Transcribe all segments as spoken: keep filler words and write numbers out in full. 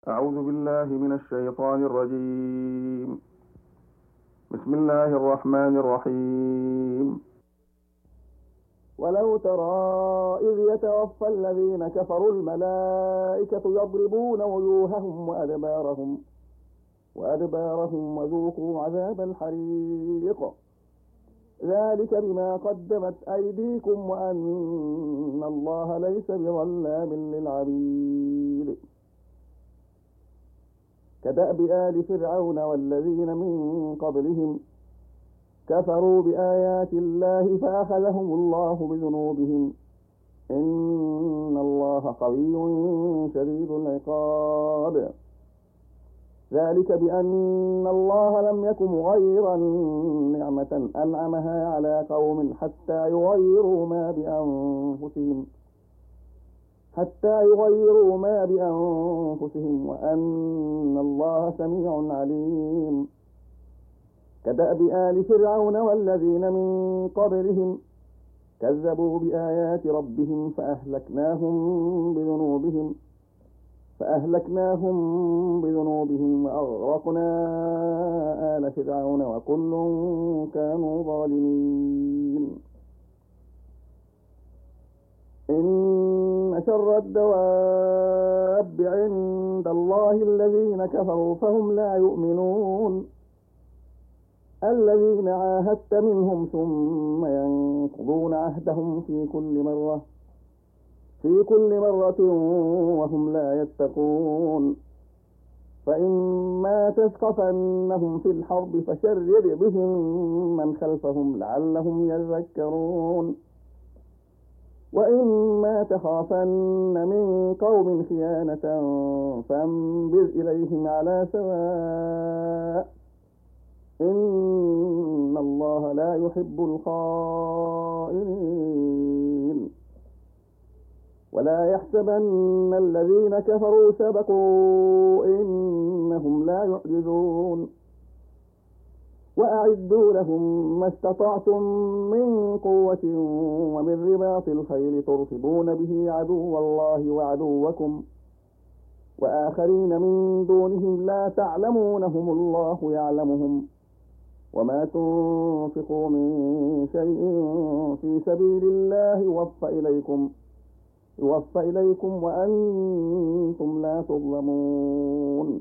أعوذ بالله من الشيطان الرجيم. بسم الله الرحمن الرحيم. ولو ترى إذ يتوفى الذين كفروا الملائكة يضربون وجوههم وأدبارهم وأدبارهم وذوقوا عذاب الحريق ذلك بما قدمت أيديكم وأن الله ليس بظلام للعبيد كدأب آل فرعون والذين من قبلهم كفروا بآيات الله فأخذهم الله بذنوبهم إن الله قوي شديد العقاب ذلك بأن الله لم يك مغيرا نعمة أنعمها على قوم حتى يغيروا ما بأنفسهم حتى يغيروا ما بأنفسهم وأن الله سميع عليم كدأب آل فرعون والذين من قبلهم كذبوا بآيات ربهم فأهلكناهم بذنوبهم فأهلكناهم بذنوبهم وأغرقنا آل فرعون وكل كانوا ظالمين إن شر الدواب عند الله الذين كفروا فهم لا يؤمنون الذين عاهدت منهم ثم ينقضون عهدهم في كل مرة في كل مرة وهم لا يتقون فإما تثقفنهم في الحرب فشرد بهم من خلفهم لعلهم يذكرون وإما تخافن من قوم خيانة فانبذ إليهم على سواء إن الله لا يحب الخائنين ولا يحسبن الذين كفروا سبقوا إنهم لا يعجزون وأعدوا لهم ما استطعتم من قوة ومن رباط الخيل ترهبون به عدو الله وعدوكم وآخرين من دونهم لا تعلمونهم الله يعلمهم وما تنفقوا من شيء في سبيل الله يوفى إليكم يوفى إليكم وأنتم لا تظلمون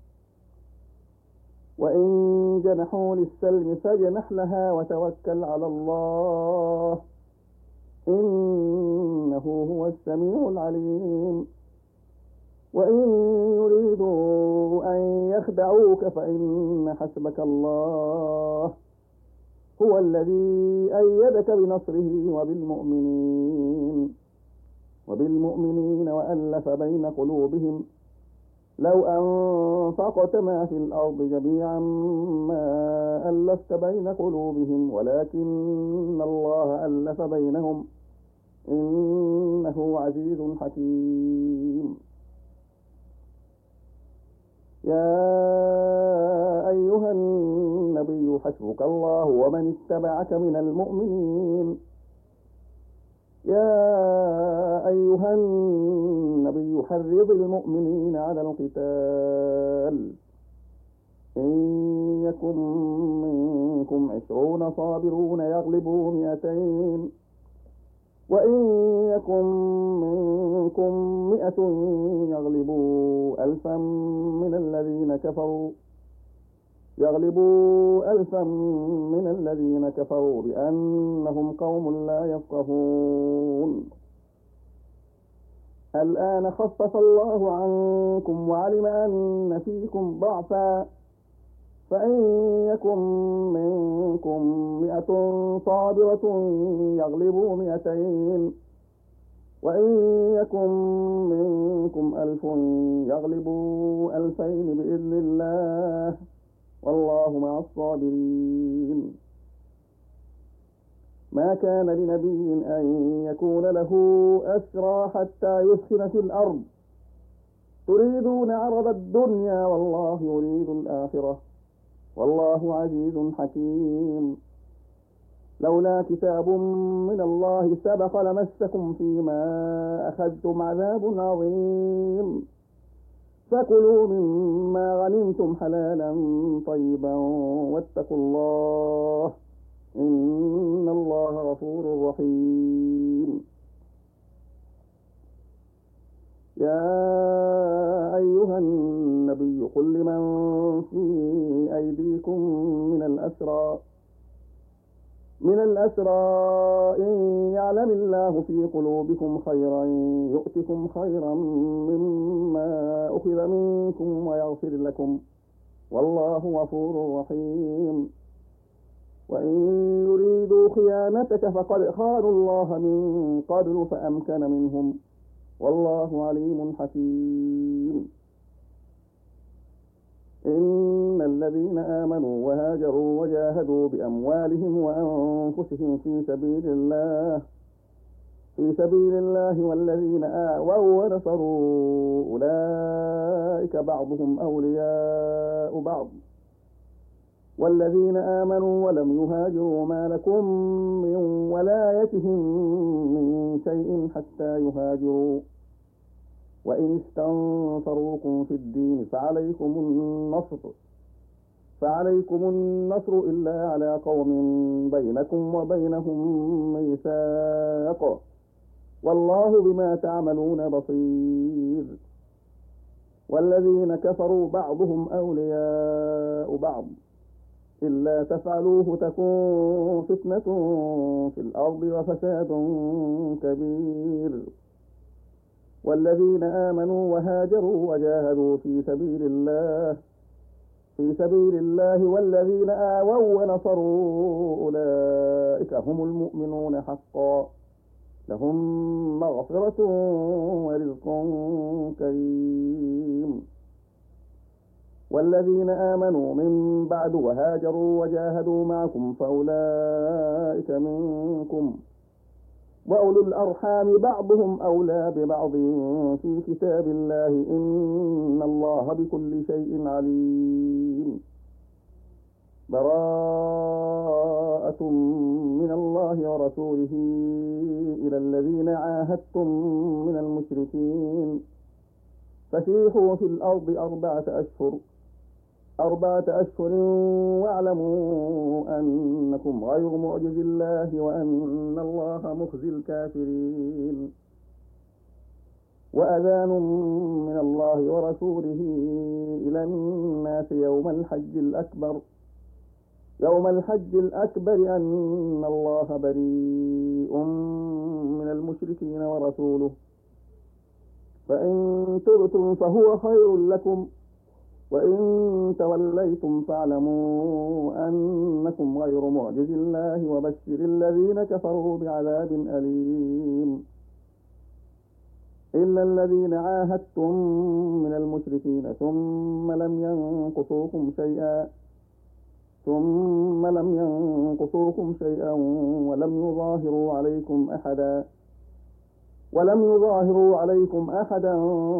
وإن جنحوا للسلم فاجنح لها وتوكل على الله إنه هو السميع العليم وإن يريدوا أن يخدعوك فإن حسبك الله هو الذي أيدك بنصره وبالمؤمنين وبالمؤمنين وألف بين قلوبهم لو أنفقت ما في الأرض جميعا ما ألفت بين قلوبهم ولكن الله ألف بينهم إنه عزيز حكيم يا أيها النبي حسبك الله ومن اتبعك من المؤمنين يا أيها النبي حرض المؤمنين على القتال إن يكن منكم عشرون صابرون يغلبوا مئتين وإن يكن منكم مئة يغلبوا ألفا من الذين كفروا يغلبوا ألفا من الذين كفروا بأنهم قوم لا يفقهون الآن خفف الله عنكم وعلم أن فيكم ضعفا فإن يكن منكم مئة صابرة يغلبوا مئتين وإن يكن منكم ألف يغلبوا ألفين بإذن الله والله مع الصابرين ما كان لنبي أن يكون له أسرى حتى يسخن في الأرض تريدون عرض الدنيا والله يريد الآخرة والله عزيز حكيم لولا كتاب من الله سبق لمسكم فيما أخذتم عذاب عظيم فكلوا مما غنمتم حلالا طيبا واتقوا الله إن الله غفور رحيم. يا أيها النبي قل لمن في أيديكم من الأسرى من الأسرى إن يعلم الله في قلوبكم خيرا يؤتكم خيرا مما أخذ منكم ويغفر لكم والله غفور رحيم. وإن يريدوا خيانتك فقد خانوا الله من قبل فأمكن منهم والله عليم حكيم. إن الذين آمنوا وهاجروا وجاهدوا بأموالهم وأنفسهم في سبيل الله في سبيل الله والذين آووا ونصروا أولئك بعضهم أولياء بعض والذين آمنوا ولم يهاجروا ما لكم من ولايتهم من شيء حتى يهاجروا وإن استنصروكم في الدين فعليكم النصر فعليكم النصر إلا على قوم بينكم وبينهم ميثاق والله بما تعملون بصير. والذين كفروا بعضهم أولياء بعض إلا تفعلوه تكون فتنة في الأرض وفساد كبير. والذين آمنوا وهاجروا وجاهدوا في سبيل الله في سبيل الله والذين آووا ونصروا أولئك هم المؤمنون حقا لهم مغفرة ورزق كريم. والذين آمنوا من بعد وهاجروا وجاهدوا معكم فأولئك منكم وأولو الأرحام بعضهم أولى ببعض في كتاب الله إن الله بكل شيء عليم. براءة من الله ورسوله إلى الذين عاهدتم من المشركين فسيحوا في الأرض أربعة أشهر أربعة أشهر واعلموا أنكم غير معجز الله وأن الله مخزي الكافرين. وأذان من الله ورسوله إلى الناس يوم الحج الأكبر يوم الحج الأكبر أن الله بريء من المشركين ورسوله فإن تبتم فهو خير لكم وإن توليتم فاعلموا أنكم غير معجز الله وبشر الذين كفروا بعذاب أليم. إلا الذين عاهدتم من المشركين ثم لم ينقصوكم شيئا ثم لم ينقصوكم شيئا ولم يظاهروا عليكم أحدا ولم يظاهروا عليكم أحدا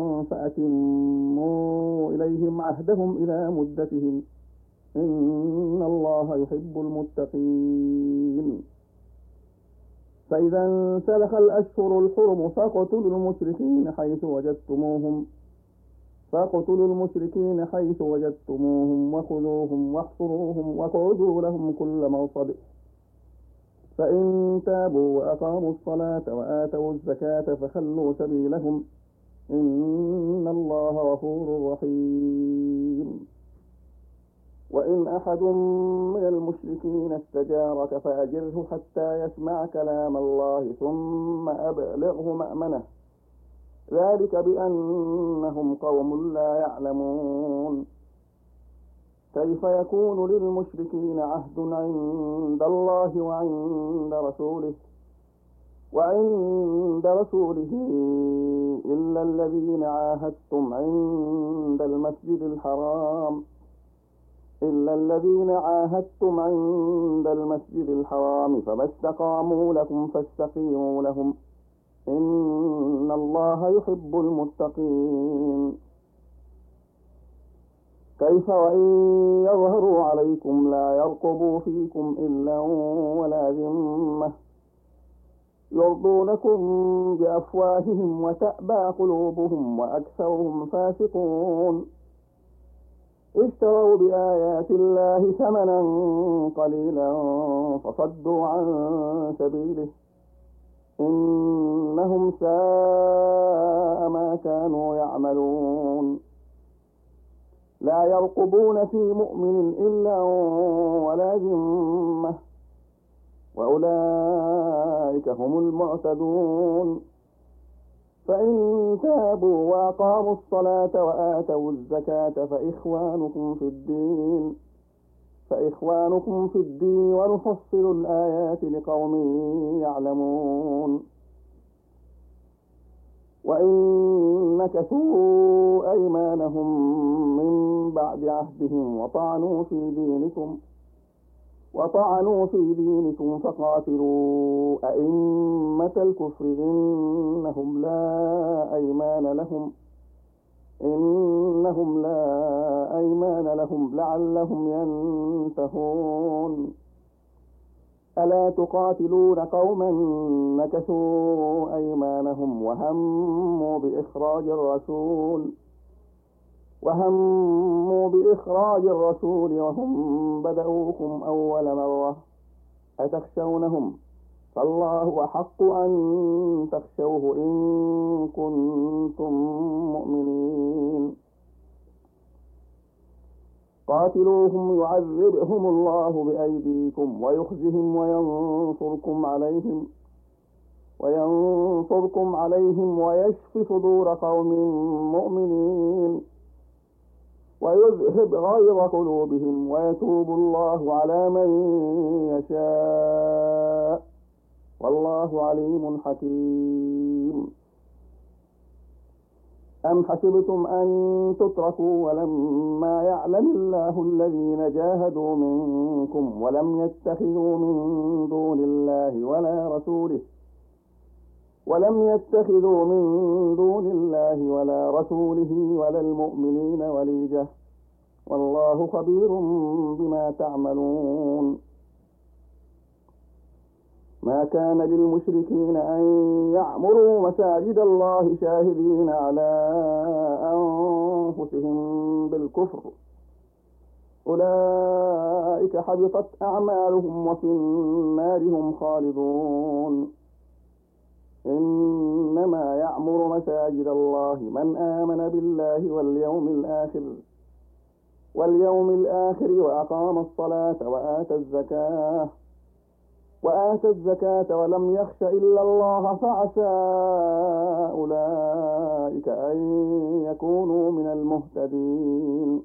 فأتموا إليهم عهدهم إلى مدتهم إن الله يحب المتقين. فإذا انسلخ الأشهر الحرم فاقتلوا المشركين حيث وجدتموهم فاقتلوا المشركين حيث وجدتموهم وخذوهم واحصروهم واقعدوا لهم كل مرصد فإن تابوا وأقاموا الصلاة وآتوا الزكاة فخلوا سبيلهم إن الله غفور رحيم. وإن أحد من المشركين استجارك فأجره حتى يسمع كلام الله ثم أبلغه مأمنه ذلك بأنهم قوم لا يعلمون. كيف يكون للمشركين عهد عند الله وعند رسوله وعند رسوله إلا الذين عاهدتم عند المسجد الحرام إلا الذين عاهدتم عند المسجد الحرام فما استقاموا لكم فاستقيموا لهم إن الله يحب المتقين. كيف وإن يظهروا عليكم لا يرقبوا فيكم إلا ولا ذمة يرضونكم بأفواههم وتأبى قلوبهم وأكثرهم فاسقون اشتروا بآيات الله ثمنا قليلا فصدوا عن سبيله إنهم ساء ما كانوا يعملون لا يرقبون في مؤمن إلا ولا ذمة وأولئك هم المعتدون فإن تابوا وأقاموا الصلاة وآتوا الزكاة فإخوانكم في الدين فإخوانكم في الدين ونفصل الآيات لقوم يعلمون وإن نكثوا أيمانهم من بعد عهدهم وطعنوا في دينكم وطعنوا في دينكم فقاتلوا أئمة الكفر إنهم لا أيمان لهم إنهم لا أيمان لهم لعلهم ينتهون ألا تقاتلون قوما نكثوا أيمانهم وهموا بإخراج الرسول وهموا بإخراج الرسول وهم بدأوكم أول مرة أتخشونهم فالله أحق أن تخشوه إن كنتم مؤمنين قاتلوهم يعذبهم الله بأيديكم ويخزهم وينصركم عليهم وينصركم عليهم ويشف صدور قوم مؤمنين ويذهب غيظ قلوبهم ويتوب الله على من يشاء والله عليم حكيم أم حسبتم أن تتركوا ولما يعلم الله الذين جاهدوا منكم ولم يتخذوا من دون الله ولا رسوله ولم يتخذوا من دون الله ولا رسوله ولا المؤمنين وليجة والله خبير بما تعملون ما كان للمشركين أن يعمروا مساجد الله شاهدين على أنفسهم بالكفر أولئك حبطت أعمالهم وفي النار هم خالدون إنما يعمر مساجد الله من آمن بالله واليوم الآخر واليوم الآخر وأقام الصلاة وآتى الزكاة وآتى الزكاة ولم يخش إلا الله فعسى أولئك أن يكونوا من المهتدين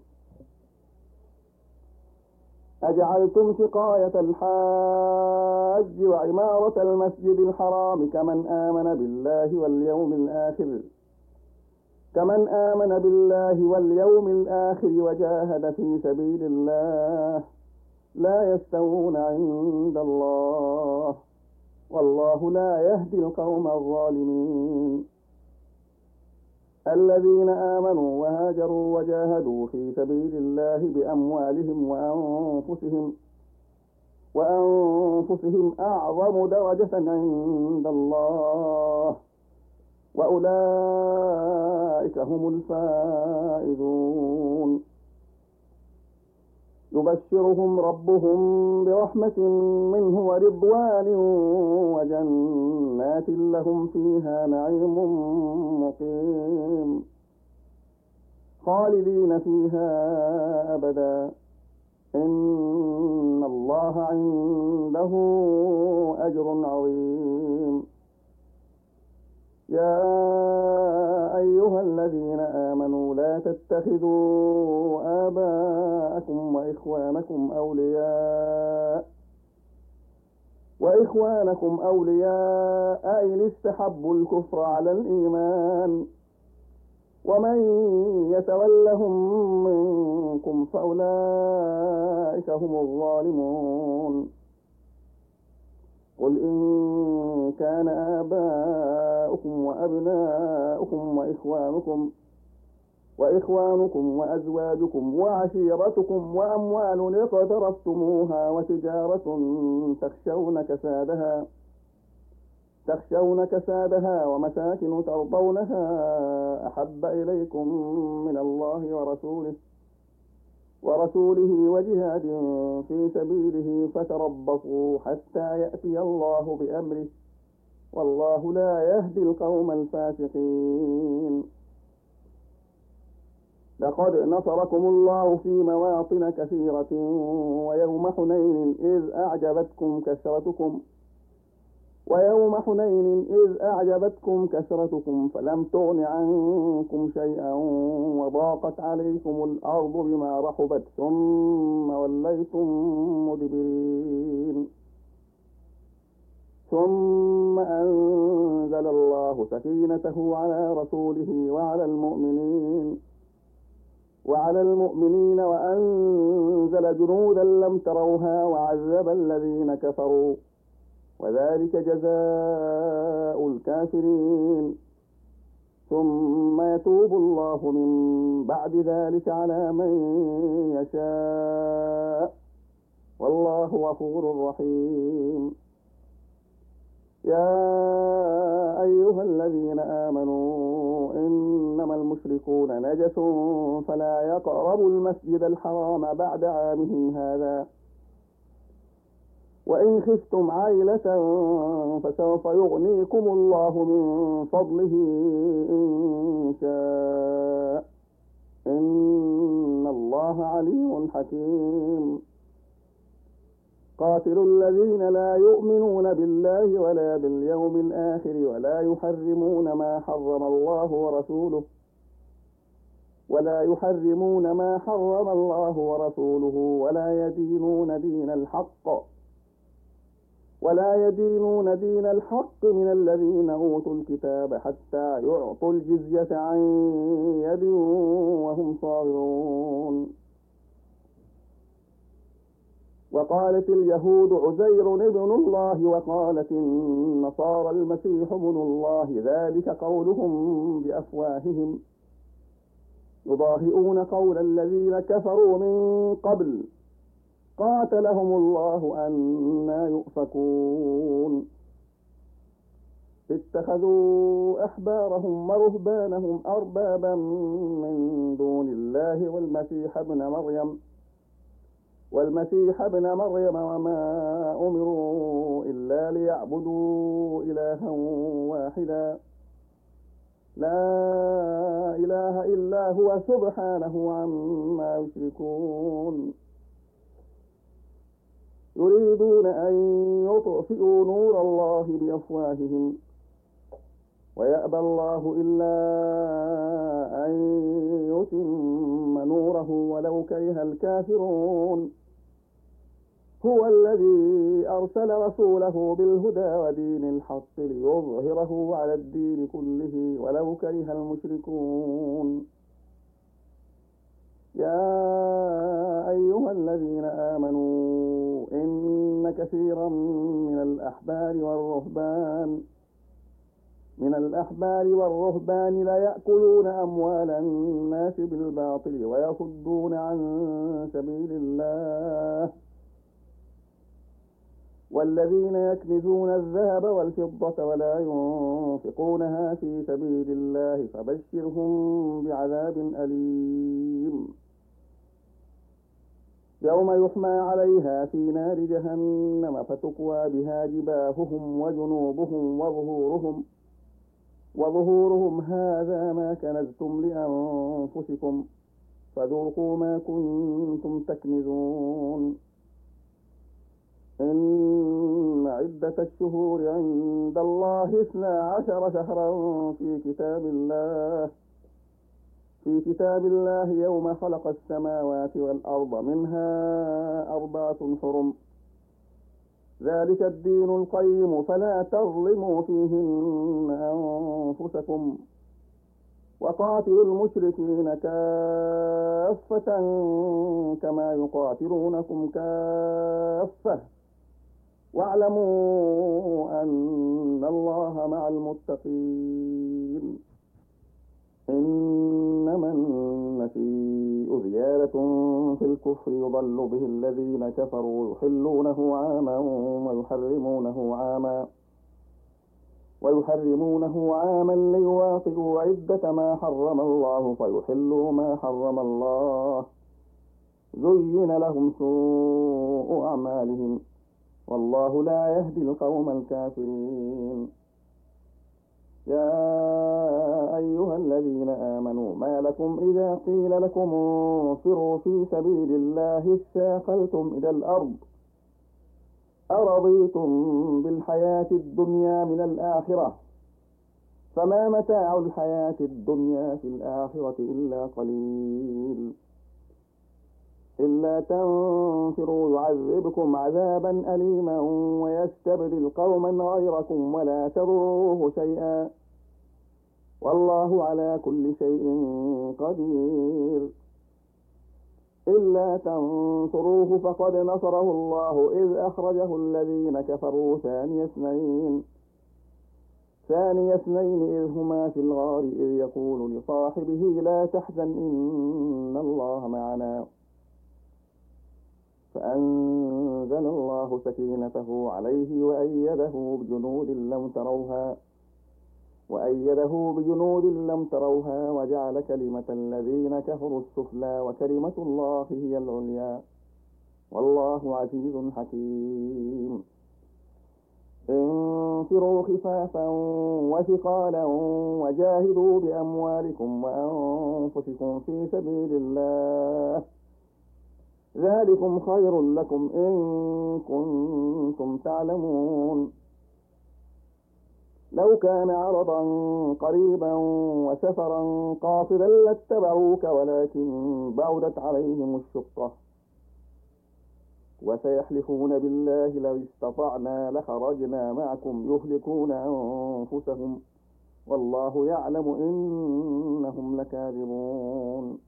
أجعلتم سقاية الحاج وعمارة المسجد الحرام كمن آمن بالله واليوم الآخر كمن آمن بالله واليوم الآخر وجاهد في سبيل الله لا يستوون عند الله والله لا يهدي القوم الظالمين الذين آمنوا وهاجروا وجاهدوا في سبيل الله بأموالهم وأنفسهم وأنفسهم أعظم درجة عند الله وأولئك هم الفائزون يبشرهم ربهم برحمة منه ورضوان وجنات لهم فيها نعيم مقيم خالدين فيها أبدا إن الله عنده أجر عظيم يا أيها الذين آمنوا لا تتخذوا آباءكم وإخوانكم أولياء وإخوانكم أولياء إن استحبوا الكفر على الإيمان ومن يتولهم منكم فأولئك هم الظالمون قل إن كان آباؤكم وأبناؤكم وإخوانكم وإخوانكم وأزواجكم وعشيرتكم وأموال اقترفتموها وتجارة تخشون كسادها تخشون كسادها ومساكن ترضونها أحب إليكم من الله ورسوله ورسوله وجهاد في سبيله فتربصوا حتى يأتي الله بأمره والله لا يهدي القوم الفاسقين. لقد نصركم الله في مواطن كثيرة ويوم حنين إذ أعجبتكم كثرتكم ويوم حنين إذ أعجبتكم كثرتكم فلم تغن عنكم شيئا وضاقت عليكم الأرض بما رحبت ثم وليتم مدبرين. ثم أنزل الله سكينته على رسوله وعلى المؤمنين وعلى المؤمنين وأنزل جنودا لم تروها وعذب الذين كفروا وذلك جزاء الكافرين. ثم يتوب الله من بعد ذلك على من يشاء والله غفور رحيم. يا أيها الذين آمنوا إنما المشركون نجس فلا يقربوا المسجد الحرام بعد عامهم هذا وإن خفتم عائلة فسوف يغنيكم الله من فضله إن شاء إن الله عليم حكيم. قاتلوا الذين لا يؤمنون بالله ولا باليوم الآخر ولا يحرمون ما حرم الله ورسوله ولا يحرمون ما حرم الله ورسوله ولا يدينون دين الحق ولا يدينون دين الحق من الذين أوتوا الكتاب حتى يعطوا الجزية عن يد وهم صاغرون. وقالت اليهود عزير ابن الله وقالت النصارى المسيح ابن الله ذلك قولهم بأفواههم يضاهئون قول الذين كفروا من قبل قاتلهم الله أنى يؤفكون. اتخذوا أحبارهم ورهبانهم أربابا من دون الله والمسيح ابن مريم والمسيح ابن مريم وما أمروا إلا ليعبدوا إلها واحدا لا إله إلا هو سبحانه عما يشركون. يريدون أن يطفئوا نور الله بأفواههم ويأبى الله إلا أن يتم نوره ولو كره الكافرون. هو الذي أرسل رسوله بالهدى ودين الحق ليظهره على الدين كله ولو كره المشركون. يا أيها الذين آمنوا إن كثيرا من الأحبار والرهبان من الأحبار والرهبان ليأكلون أموال الناس بالباطل ويصدون عن سبيل الله والذين يكنزون الذهب والفضة ولا ينفقونها في سبيل الله فبشرهم بعذاب أليم. يوم يحمى عليها في نار جهنم فتكوى بها جباههم وجنوبهم وظهورهم وظهورهم هذا ما كنزتم لأنفسكم فذوقوا ما كنتم تكنزون. إن عدة الشهور عند الله اثنا عشر شهرا في كتاب الله في كتاب الله يوم خلق السماوات والأرض منها أربعة حرم ذلك الدين القيم فلا تظلموا فيهن أنفسكم وقاتلوا المشركين كافة كما يقاتلونكم كافة واعلموا أن الله مع المتقين. إنما النسيء زيادة في الكفر يضل به الذين كفروا يحلونه عاما ويحرمونه عاما ويحرمونه عاما ليواطئوا عدة ما حرم الله فيحلوا ما حرم الله. زين لهم سوء أعمالهم والله لا يهدي القوم الكافرين. يا أيها الذين آمنوا ما لكم إذا قيل لكم انفروا في سبيل الله اثاقلتم إلى الأرض أرضيتم بالحياة الدنيا من الآخرة فما متاع الحياة الدنيا في الآخرة إلا قليل. إلا تنفروا يعذبكم عذابا أليما ويستبدل قوما غيركم ولا تضروه شيئا والله على كل شيء قدير. إلا تنصروه فقد نصره الله إذ أخرجه الذين كفروا ثاني اثنين ثاني اثنين إذ هما في الغار إذ يقول لصاحبه لا تحزن إن الله معنا فأنزل الله سكينته عليه وأيده بجنود لم تروها وأيده بجنود لم تروها وجعل كلمة الذين كفروا السفلى وكلمة الله هي العليا والله عزيز حكيم. انفروا خفافا وثقالا وجاهدوا بأموالكم وأنفسكم في سبيل الله ذلكم خير لكم إن كنتم تعلمون. لو كان عرضا قريبا وسفرا قاصدا لاتبعوك ولكن بعدت عليهم الشقة وسيحلفون بالله لو استطعنا لخرجنا معكم يهلكون أنفسهم والله يعلم إنهم لكاذبون.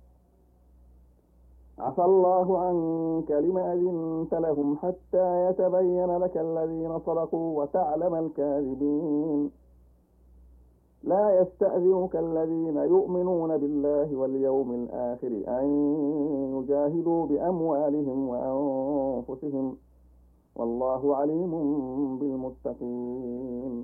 عفى الله عنك لما أذنت لهم حتى يتبين لك الذين صدقوا وتعلم الكاذبين. لا يستأذنك الذين يؤمنون بالله واليوم الآخر أن يجاهدوا بأموالهم وأنفسهم والله عليم بالمتقين.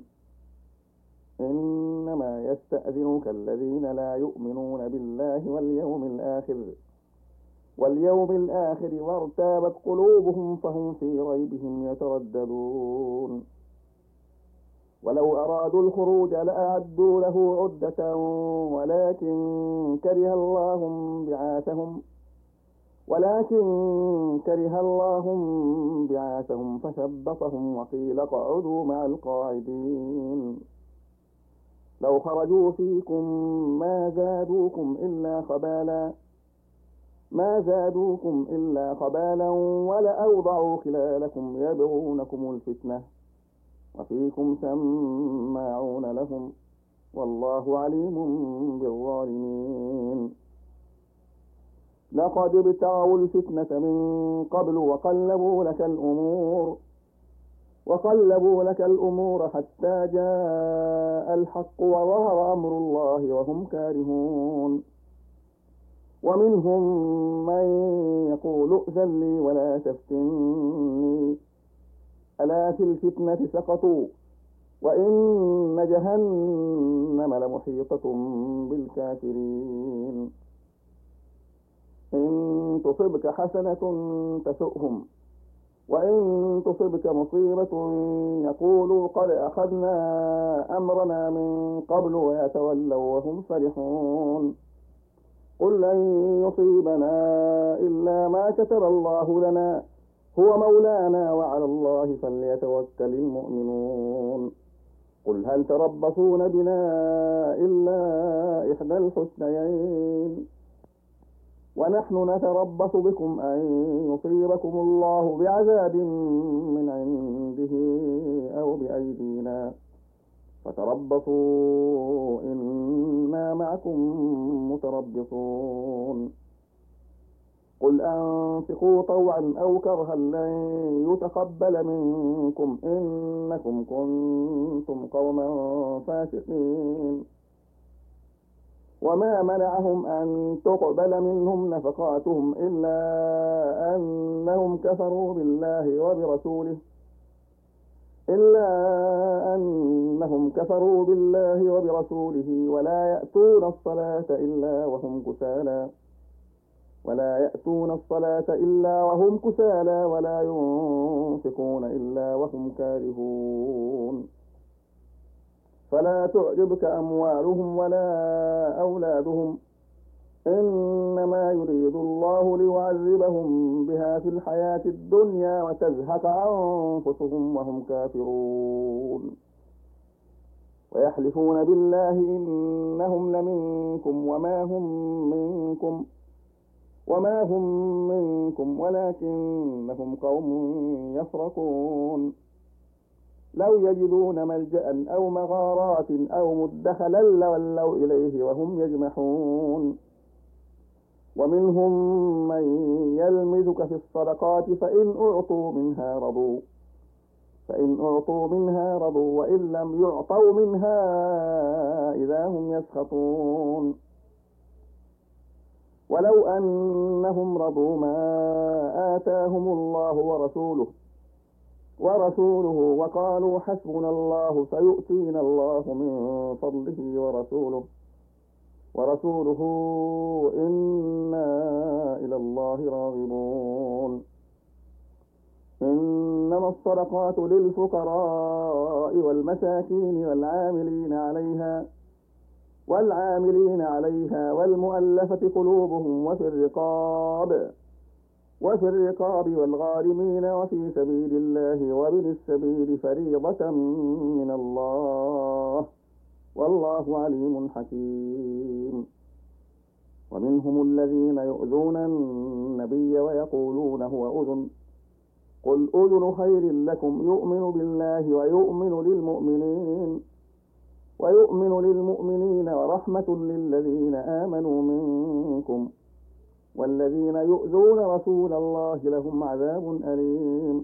إنما يستأذنك الذين لا يؤمنون بالله واليوم الآخر واليوم الآخر وارتابت قلوبهم فهم في ريبهم يترددون. ولو أرادوا الخروج لأعدوا له عدة ولكن كره الله بعاثهم ولكن كره الله بعاثهم فثبطهم وقيل اقعدوا مع القاعدين. لو خرجوا فيكم ما زادوكم إلا خبالا ما زادوكم إلا خبالا ولأوضعوا خلالكم يبغونكم الفتنة وفيكم سماعون لهم والله عليم بالظالمين. لقد ابتغوا الفتنة من قبل وقلبوا لك الأمور وقلبوا لك الأمور حتى جاء الحق وظهر أمر الله وهم كارهون. ومنهم من يقول ائذن لي ولا تفتني ألا في الفتنة سقطوا وإن جهنم لمحيطة بالكافرين. إن تصبك حسنة تسؤهم وإن تصبك مصيبة يقولوا قد أخذنا أمرنا من قبل ويتولوا وهم فرحون. قل لن يصيبنا إلا ما كتب الله لنا هو مولانا وعلى الله فليتوكل المؤمنون. قل هل تربصون بنا إلا إحدى الحسنيين ونحن نتربص بكم أن يصيبكم الله بعذاب من عنده أو بأيدينا فتربصوا إنا معكم متربصون. قل أنفقوا طوعا أو كرها لن يتقبل منكم إنكم كنتم قوما فاسقين. وما منعهم أن تقبل منهم نفقاتهم إلا أنهم كفروا بالله وبرسوله إلا أنهم كفروا بالله وبرسوله ولا يأتون الصلاة إلا وهم كسالى ولا يأتون الصلاة إلا وهم كسالى ولا ينفقون إلا وهم كارهون فلا تعجبك أموالهم ولا أولادهم إنما يريد الله ليعذبهم بها في الحياة الدنيا وتزهق أنفسهم وهم كافرون ويحلفون بالله إنهم لمنكم وما هم منكم وما هم منكم ولكنهم قوم يفرقون لو يجدون ملجأ أو مغارات أو مدخلا لولوا إليه وهم يجمحون ومنهم من يلمزك في الصدقات فإن أعطوا منها رضوا فإن أعطوا منها رضوا وإن لم يعطوا منها إذا هم يسخطون ولو أنهم رضوا ما آتاهم الله ورسوله ورسوله وقالوا حسبنا الله سيؤتينا الله من فضله ورسوله ورسوله إنا إلى الله راغبون إنما الصدقات للفقراء والمساكين والعاملين عليها والعاملين عليها والمؤلفة قلوبهم وفي الرقاب وفي الرقاب والغارمين وفي سبيل الله وابن السبيل فريضة من الله والله عليم حكيم ومنهم الذين يؤذون النبي ويقولون هو أذن قل أذن خير لكم يؤمن بالله ويؤمن للمؤمنين ويؤمن للمؤمنين ورحمة للذين آمنوا منكم والذين يؤذون رسول الله لهم عذاب أليم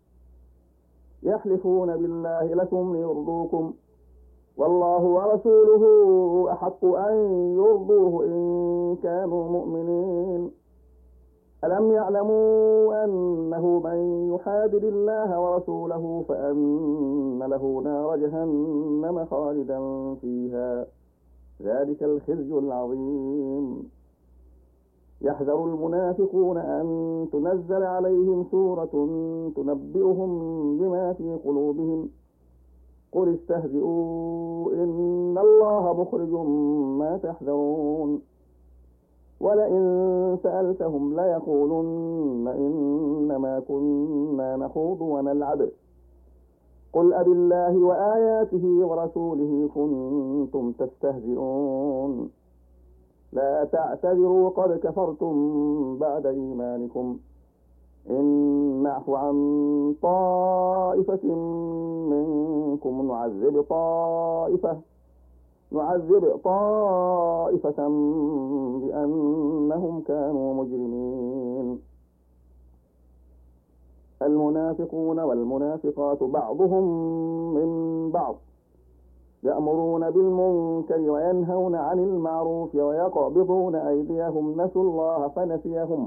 يحلفون بالله لكم ليرضوكم والله ورسوله أحق أن يرضوه إن كانوا مؤمنين ألم يعلموا أنه من يحادد الله ورسوله فأن له نار جهنم خالدا فيها ذلك الخزي العظيم يحذر المنافقون أن تنزل عليهم سورة تنبئهم بما في قلوبهم قل استهزئوا إن الله مخرج ما تحذرون ولئن سألتهم ليقولن إنما كنا نخوض ونلعب قل أبالله وآياته ورسوله كنتم تستهزئون لا تعتذروا قد كفرتم بعد إيمانكم إن نعف عن طائفة منكم نعذب طائفة نعذب طائفة بأنهم كانوا مجرمين المنافقون والمنافقات بعضهم من بعض يأمرون بالمنكر وينهون عن المعروف ويقبضون أيديهم نسوا الله فنسيهم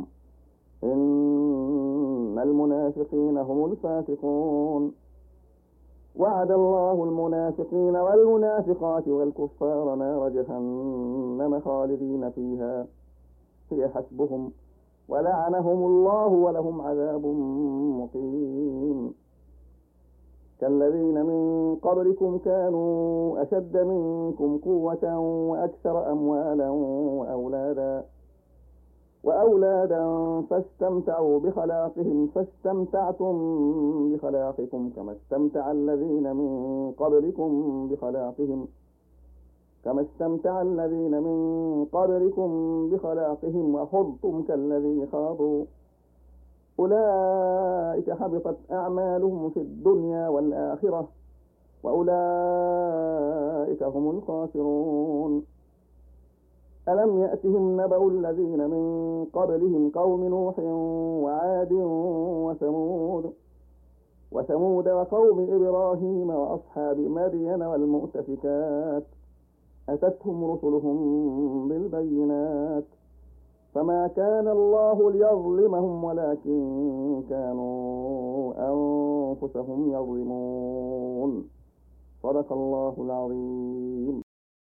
إن المنافقين هم الفاسقون وعد الله المنافقين والمنافقات والكفار نار جهنم خالدين فيها هي حسبهم ولعنهم الله ولهم عذاب مقيم كالذين من قبلكم كانوا أشد منكم قوة وأكثر أموالا وأولادا وأولادا فاستمتعوا بخلاقهم فاستمتعتم بخلاقكم كما استمتع الذين من قبلكم بخلاقهم كما استمتع الذين من قبلكم بخلاقهم وخضتم كالذي خاضوا أولئك حبطت أعمالهم في الدنيا والآخرة وأولئك هم الخاسرون ألم يأتهم نبأ الذين من قبلهم قوم نوح وعاد وثمود وثمود وقوم إبراهيم وأصحاب مدين والمؤتفكات أتتهم رسلهم بالبينات فما كان الله ليظلمهم ولكن كانوا أنفسهم يظلمون صدق الله العظيم.